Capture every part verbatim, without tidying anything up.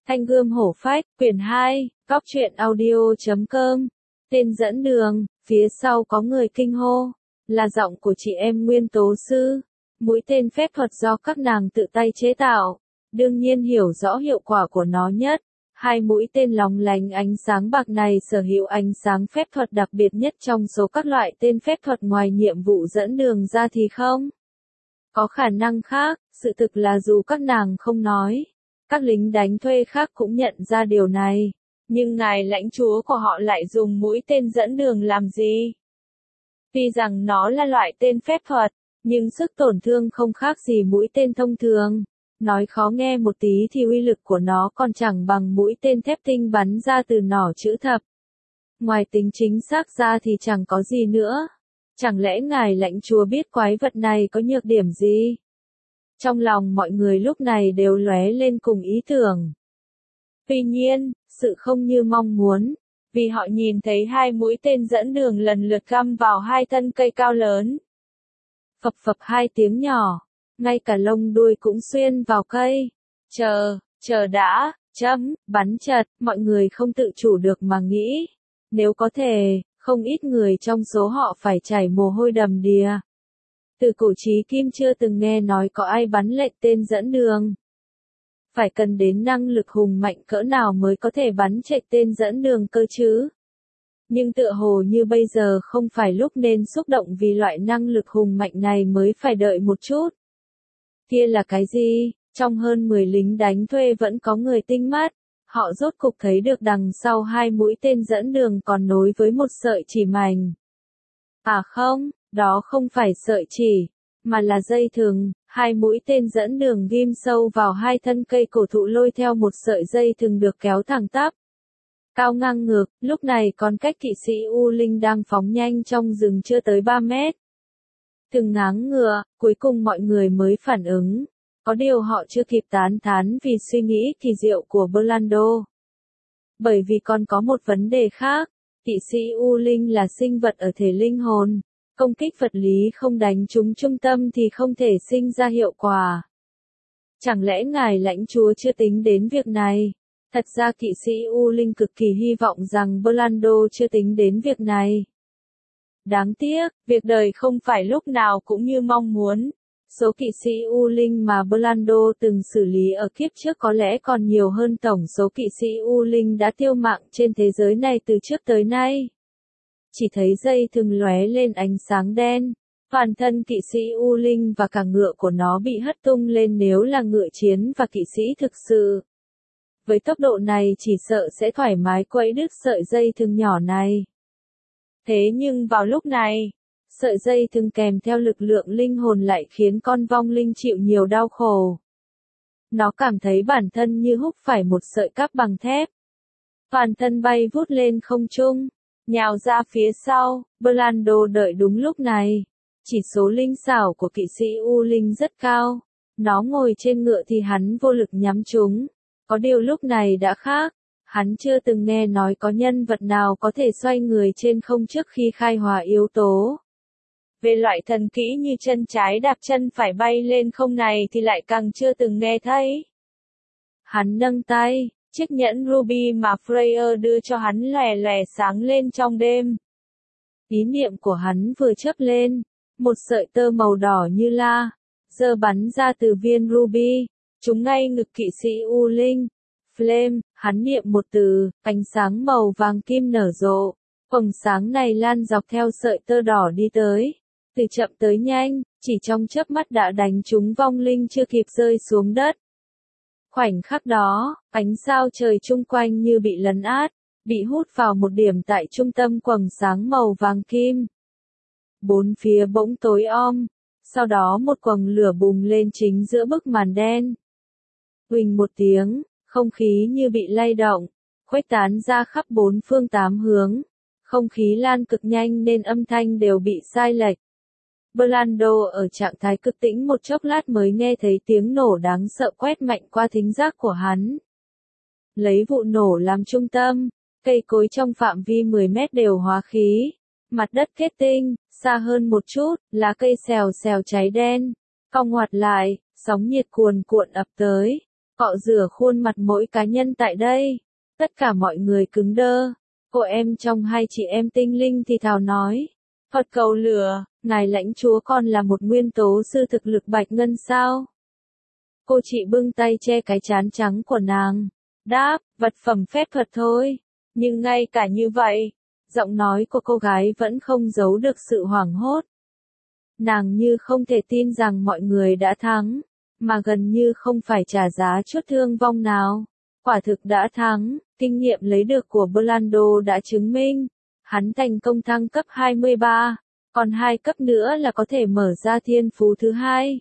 Thanh Gươm Hổ Phách, quyển hai, Cóc truyện audio chấm com. Tên dẫn đường, phía sau có người kinh hô, là giọng của chị em Nguyên Tố Sư. Mũi tên phép thuật do các nàng tự tay chế tạo, đương nhiên hiểu rõ hiệu quả của nó nhất. Hai mũi tên lóng lánh ánh sáng bạc này sở hữu ánh sáng phép thuật đặc biệt nhất trong số các loại tên phép thuật, ngoài nhiệm vụ dẫn đường ra thì không có khả năng khác. Sự thực là dù các nàng không nói, các lính đánh thuê khác cũng nhận ra điều này. Nhưng ngài lãnh chúa của họ lại dùng mũi tên dẫn đường làm gì? Tuy rằng nó là loại tên phép thuật, nhưng sức tổn thương không khác gì mũi tên thông thường. Nói khó nghe một tí thì uy lực của nó còn chẳng bằng mũi tên thép tinh bắn ra từ nỏ chữ thập. Ngoài tính chính xác ra thì chẳng có gì nữa. Chẳng lẽ ngài lãnh chúa biết quái vật này có nhược điểm gì? Trong lòng mọi người lúc này đều lóe lên cùng ý tưởng. Tuy nhiên, sự không như mong muốn, vì họ nhìn thấy hai mũi tên dẫn đường lần lượt găm vào hai thân cây cao lớn. Phập phập hai tiếng nhỏ, ngay cả lông đuôi cũng xuyên vào cây. Chờ, chờ đã, chấm, bắn chật, mọi người không tự chủ được mà nghĩ. Nếu có thể, không ít người trong số họ phải chảy mồ hôi đầm đìa. Từ cổ chí kim chưa từng nghe nói có ai bắn lệnh tên dẫn đường. Phải cần đến năng lực hùng mạnh cỡ nào mới có thể bắn chạy tên dẫn đường cơ chứ? Nhưng tựa hồ như bây giờ không phải lúc nên xúc động vì loại năng lực hùng mạnh này, mới phải đợi một chút. Kia là cái gì? Trong hơn mười lính đánh thuê vẫn có người tinh mắt. Họ rốt cục thấy được đằng sau hai mũi tên dẫn đường còn nối với một sợi chỉ mảnh. À không, đó không phải sợi chỉ, mà là dây thừng. Hai mũi tên dẫn đường ghim sâu vào hai thân cây cổ thụ, lôi theo một sợi dây thừng được kéo thẳng tắp, cao ngang ngược. Lúc này còn cách kỵ sĩ U Linh đang phóng nhanh trong rừng chưa tới ba mét. Thừng ngáng ngựa, cuối cùng mọi người mới phản ứng. Có điều họ chưa kịp tán thán vì suy nghĩ kỳ diệu của Burlando. Bởi vì còn có một vấn đề khác, kỵ sĩ U Linh là sinh vật ở thể linh hồn. Công kích vật lý không đánh trúng trung tâm thì không thể sinh ra hiệu quả. Chẳng lẽ ngài lãnh chúa chưa tính đến việc này? Thật ra kỵ sĩ U Linh cực kỳ hy vọng rằng Burlando chưa tính đến việc này. Đáng tiếc, việc đời không phải lúc nào cũng như mong muốn. Số kỵ sĩ U Linh mà Burlando từng xử lý ở kiếp trước có lẽ còn nhiều hơn tổng số kỵ sĩ U Linh đã tiêu mạng trên thế giới này từ trước tới nay. Chỉ thấy dây thừng lóe lên ánh sáng đen, toàn thân kỵ sĩ U Linh và cả ngựa của nó bị hất tung lên. Nếu là ngựa chiến và kỵ sĩ thực sự, với tốc độ này chỉ sợ sẽ thoải mái quẫy đứt sợi dây thừng nhỏ này. Thế nhưng vào lúc này, sợi dây thừng kèm theo lực lượng linh hồn lại khiến con vong linh chịu nhiều đau khổ. Nó cảm thấy bản thân như húc phải một sợi cáp bằng thép. Toàn thân bay vút lên không trung, nhào ra phía sau. Burlando đợi đúng lúc này. Chỉ số linh xảo của kỵ sĩ U Linh rất cao. Nó ngồi trên ngựa thì hắn vô lực nhắm chúng. Có điều lúc này đã khác. Hắn chưa từng nghe nói có nhân vật nào có thể xoay người trên không trước khi khai hỏa yếu tố. Về loại thần kỹ như chân trái đạp chân phải bay lên không này thì lại càng chưa từng nghe thấy. Hắn nâng tay, chiếc nhẫn ruby mà Freya đưa cho hắn lòe lòe sáng lên trong đêm. Ý niệm của hắn vừa chớp lên, một sợi tơ màu đỏ như la, giơ bắn ra từ viên ruby, trúng ngay ngực kỵ sĩ U Linh. Flame, hắn niệm một từ, ánh sáng màu vàng kim nở rộ. Vầng sáng này lan dọc theo sợi tơ đỏ đi tới. Từ chậm tới nhanh, chỉ trong chớp mắt đã đánh trúng vong linh chưa kịp rơi xuống đất. Khoảnh khắc đó, ánh sao trời chung quanh như bị lấn át, bị hút vào một điểm tại trung tâm quầng sáng màu vàng kim. Bốn phía bỗng tối om, sau đó một quầng lửa bùng lên chính giữa bức màn đen. Huỳnh một tiếng, không khí như bị lay động, khuếch tán ra khắp bốn phương tám hướng. Không khí lan cực nhanh nên âm thanh đều bị sai lệch. Burlando ở trạng thái cực tĩnh một chốc lát mới nghe thấy tiếng nổ đáng sợ quét mạnh qua thính giác của hắn. Lấy vụ nổ làm trung tâm, cây cối trong phạm vi mười mét đều hóa khí. Mặt đất kết tinh, xa hơn một chút, lá cây xèo xèo cháy đen. Cong ngoặt lại, sóng nhiệt cuồn cuộn ập tới. cọ rửa khuôn mặt mỗi cá nhân tại đây. Tất cả mọi người cứng đơ. Cô em trong hai chị em tinh linh thì thào nói. Phật cầu lửa, ngài lãnh chúa còn là một nguyên tố sư thực lực bạch ngân sao? Cô chị bưng tay che cái trán trắng của nàng. Đáp, vật phẩm phép thuật thôi. Nhưng ngay cả như vậy, giọng nói của cô gái vẫn không giấu được sự hoảng hốt. Nàng như không thể tin rằng mọi người đã thắng, mà gần như không phải trả giá chút thương vong nào. Quả thực đã thắng, kinh nghiệm lấy được của Blando đã chứng minh. Hắn thành công thăng cấp hai mươi ba, còn hai cấp nữa là có thể mở ra thiên phú thứ hai.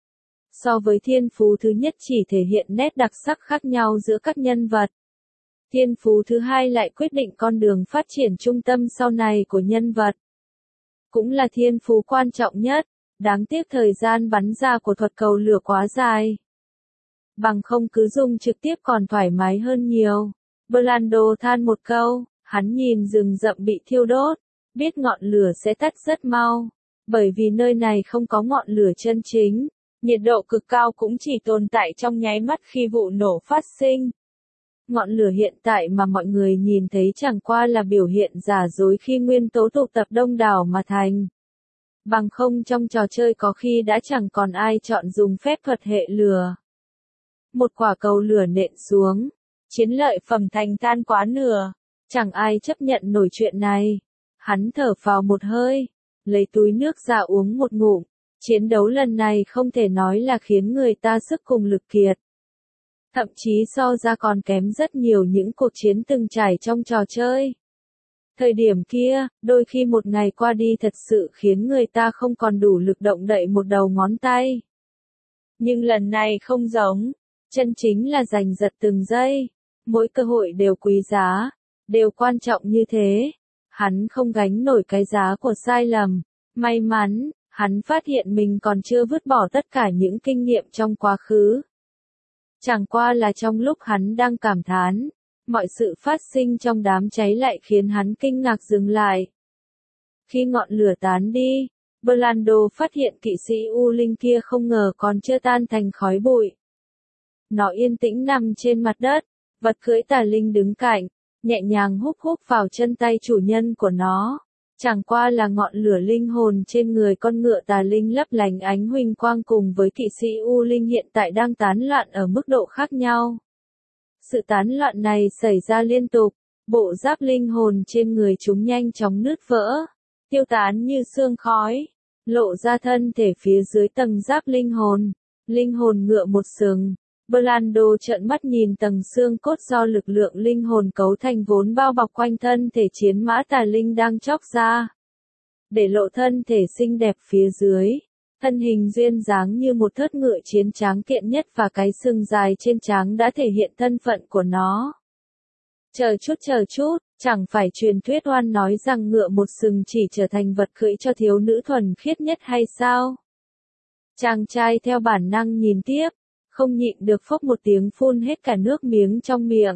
So với thiên phú thứ nhất chỉ thể hiện nét đặc sắc khác nhau giữa các nhân vật. Thiên phú thứ hai lại quyết định con đường phát triển trung tâm sau này của nhân vật. Cũng là thiên phú quan trọng nhất, đáng tiếc thời gian bắn ra của thuật cầu lửa quá dài. Bằng không cứ dùng trực tiếp còn thoải mái hơn nhiều. Blando than một câu, hắn nhìn rừng rậm bị thiêu đốt, biết ngọn lửa sẽ tắt rất mau, bởi vì nơi này không có ngọn lửa chân chính. Nhiệt độ cực cao cũng chỉ tồn tại trong nháy mắt khi vụ nổ phát sinh. Ngọn lửa hiện tại mà mọi người nhìn thấy chẳng qua là biểu hiện giả dối khi nguyên tố tụ tập đông đảo mà thành. Bằng không trong trò chơi có khi đã chẳng còn ai chọn dùng phép thuật hệ lửa. Một quả cầu lửa nện xuống, chiến lợi phẩm thành than quá nửa, chẳng ai chấp nhận nổi chuyện này. Hắn thở phào một hơi, lấy túi nước ra uống một ngụm. Chiến đấu lần này không thể nói là khiến người ta sức cùng lực kiệt. Thậm chí so ra còn kém rất nhiều những cuộc chiến từng trải trong trò chơi. Thời điểm kia, đôi khi một ngày qua đi thật sự khiến người ta không còn đủ lực động đậy một đầu ngón tay. Nhưng lần này không giống, chân chính là giành giật từng giây, mỗi cơ hội đều quý giá, đều quan trọng như thế. Hắn không gánh nổi cái giá của sai lầm, may mắn. Hắn phát hiện mình còn chưa vứt bỏ tất cả những kinh nghiệm trong quá khứ. Chẳng qua là trong lúc hắn đang cảm thán, mọi sự phát sinh trong đám cháy lại khiến hắn kinh ngạc dừng lại. Khi ngọn lửa tán đi, Blando phát hiện kỵ sĩ U Linh kia không ngờ còn chưa tan thành khói bụi. Nó yên tĩnh nằm trên mặt đất, vật cưỡi tà linh đứng cạnh, nhẹ nhàng húp húp vào chân tay chủ nhân của nó. Chẳng qua là ngọn lửa linh hồn trên người con ngựa tà linh lấp lánh ánh huỳnh quang cùng với kỵ sĩ U Linh hiện tại đang tán loạn ở mức độ khác nhau. Sự tán loạn này xảy ra liên tục, bộ giáp linh hồn trên người chúng nhanh chóng nứt vỡ, tiêu tán như sương khói, lộ ra thân thể phía dưới tầng giáp linh hồn, linh hồn ngựa một sừng. Blando trợn mắt nhìn tầng xương cốt do lực lượng linh hồn cấu thành vốn bao bọc quanh thân thể chiến mã tà linh đang chóc ra. Để lộ thân thể xinh đẹp phía dưới, thân hình duyên dáng như một thớt ngựa chiến tráng kiện nhất và cái sừng dài trên trán đã thể hiện thân phận của nó. Chờ chút chờ chút, chẳng phải truyền thuyết oan nói rằng ngựa một sừng chỉ trở thành vật cưỡi cho thiếu nữ thuần khiết nhất hay sao? Chàng trai theo bản năng nhìn tiếp. Không nhịn được phốc một tiếng phun hết cả nước miếng trong miệng.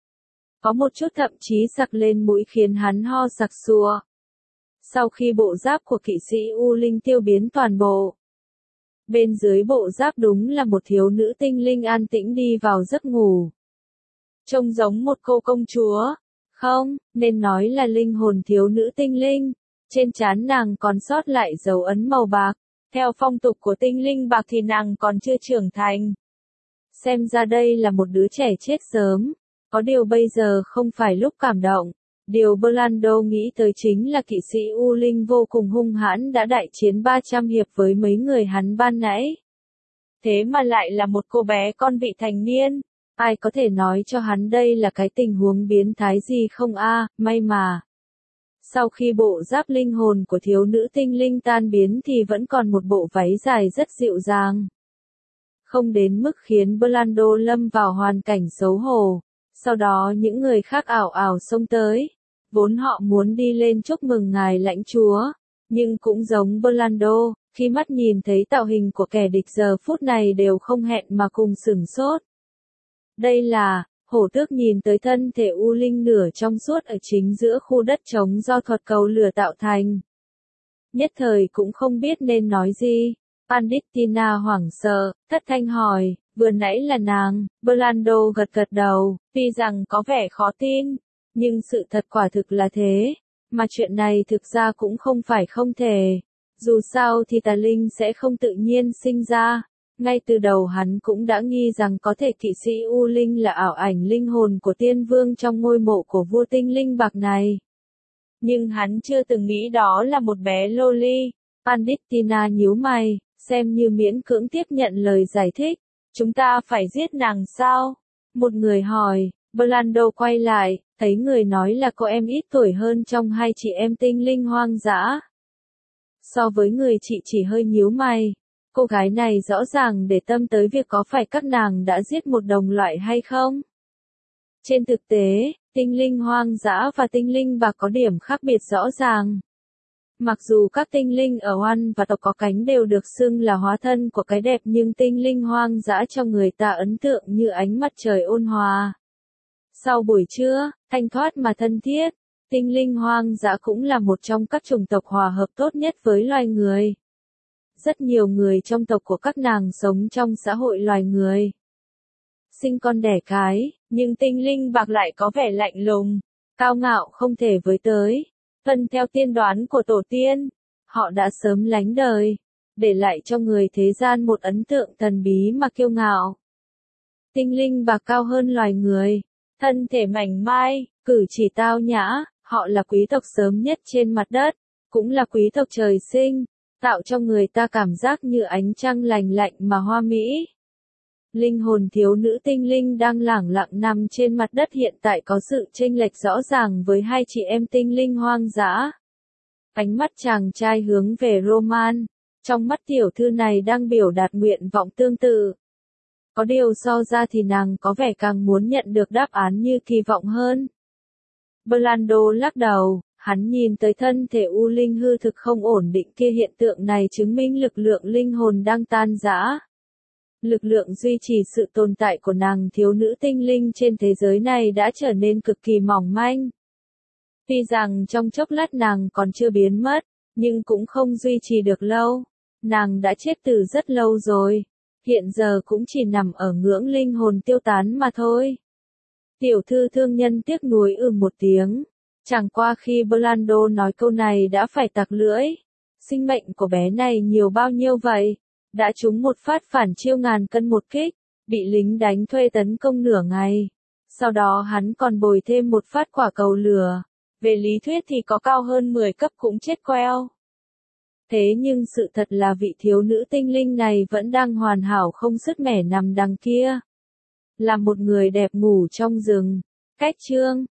Có một chút thậm chí sặc lên mũi khiến hắn ho sặc sụa. Sau khi bộ giáp của kỵ sĩ U Linh tiêu biến toàn bộ, bên dưới bộ giáp đúng là một thiếu nữ tinh linh an tĩnh đi vào giấc ngủ. Trông giống một cô công chúa, không, nên nói là linh hồn thiếu nữ tinh linh, trên trán nàng còn sót lại dấu ấn màu bạc, theo phong tục của tinh linh bạc thì nàng còn chưa trưởng thành. Xem ra đây là một đứa trẻ chết sớm, có điều bây giờ không phải lúc cảm động. Điều Blando nghĩ tới chính là kỵ sĩ U Linh vô cùng hung hãn đã đại chiến ba trăm hiệp với mấy người hắn ban nãy. Thế mà lại là một cô bé con vị thành niên, ai có thể nói cho hắn đây là cái tình huống biến thái gì không a? À, may mà. Sau khi bộ giáp linh hồn của thiếu nữ tinh linh tan biến thì vẫn còn một bộ váy dài rất dịu dàng. Không đến mức khiến Blando lâm vào hoàn cảnh xấu hổ. Sau đó những người khác ảo ảo xông tới. Vốn họ muốn đi lên chúc mừng ngài lãnh chúa. Nhưng cũng giống Blando, khi mắt nhìn thấy tạo hình của kẻ địch giờ phút này đều không hẹn mà cùng sửng sốt. Đây là, hổ tước nhìn tới thân thể U Linh nửa trong suốt ở chính giữa khu đất trống do thuật cầu lửa tạo thành. Nhất thời cũng không biết nên nói gì. Pandit Tina hoảng sợ, thất thanh hỏi, Vừa nãy là nàng, Blando gật gật đầu, tuy rằng có vẻ khó tin, nhưng sự thật quả thực là thế, mà chuyện này thực ra cũng không phải không thể. Dù sao thì tà linh sẽ không tự nhiên sinh ra, ngay từ đầu hắn cũng đã nghi rằng có thể kỵ sĩ U Linh là ảo ảnh linh hồn của tiên vương trong ngôi mộ của vua tinh linh bạc này. Nhưng hắn chưa từng nghĩ đó là một bé loli. Pandittina nhíu mày, xem như miễn cưỡng tiếp nhận lời giải thích. Chúng ta phải giết nàng sao? Một người hỏi, Blando quay lại, thấy người nói là cô em ít tuổi hơn trong hai chị em tinh linh hoang dã. So với người chị chỉ hơi nhíu mày, cô gái này rõ ràng để tâm tới việc có phải các nàng đã giết một đồng loại hay không. Trên thực tế, tinh linh hoang dã và tinh linh bạc có điểm khác biệt rõ ràng. Mặc dù các tinh linh ở oan và tộc có cánh đều được xưng là hóa thân của cái đẹp, nhưng tinh linh hoang dã cho người ta ấn tượng như ánh mặt trời ôn hòa. Sau buổi trưa, thanh thoát mà thân thiết, tinh linh hoang dã cũng là một trong các chủng tộc hòa hợp tốt nhất với loài người. Rất nhiều người trong tộc của các nàng sống trong xã hội loài người. Sinh con đẻ cái, nhưng tinh linh bạc lại có vẻ lạnh lùng, cao ngạo không thể với tới. Tuân theo tiên đoán của tổ tiên, họ đã sớm lánh đời, để lại cho người thế gian một ấn tượng thần bí mà kiêu ngạo. Tinh linh bạc cao hơn loài người, thân thể mảnh mai, cử chỉ tao nhã, họ là quý tộc sớm nhất trên mặt đất, cũng là quý tộc trời sinh, tạo cho người ta cảm giác như ánh trăng lành lạnh mà hoa mỹ. Linh hồn thiếu nữ tinh linh đang lẳng lặng nằm trên mặt đất hiện tại có sự chênh lệch rõ ràng với hai chị em tinh linh hoang dã. Ánh mắt chàng trai hướng về Roman, trong mắt tiểu thư này đang biểu đạt nguyện vọng tương tự. Có điều so ra thì nàng có vẻ càng muốn nhận được đáp án như kỳ vọng hơn. Blando lắc đầu, hắn nhìn tới thân thể U Linh hư thực không ổn định kia, hiện tượng này chứng minh lực lượng linh hồn đang tan rã. Lực lượng duy trì sự tồn tại của nàng thiếu nữ tinh linh trên thế giới này đã trở nên cực kỳ mỏng manh. Tuy rằng trong chốc lát nàng còn chưa biến mất, nhưng cũng không duy trì được lâu. Nàng đã chết từ rất lâu rồi, hiện giờ cũng chỉ nằm ở ngưỡng linh hồn tiêu tán mà thôi. Tiểu thư thương nhân tiếc nuối ừ một tiếng, chẳng qua khi Blando nói câu này đã phải tặc lưỡi. Sinh mệnh của bé này nhiều bao nhiêu vậy? Đã trúng một phát phản chiêu ngàn cân một kích, bị lính đánh thuê tấn công nửa ngày. Sau đó hắn còn bồi thêm một phát quả cầu lửa. Về lý thuyết thì có cao hơn mười cấp cũng chết queo. Thế nhưng sự thật là vị thiếu nữ tinh linh này vẫn đang hoàn hảo không sứt mẻ nằm đằng kia. Là một người đẹp ngủ trong rừng. Cách chương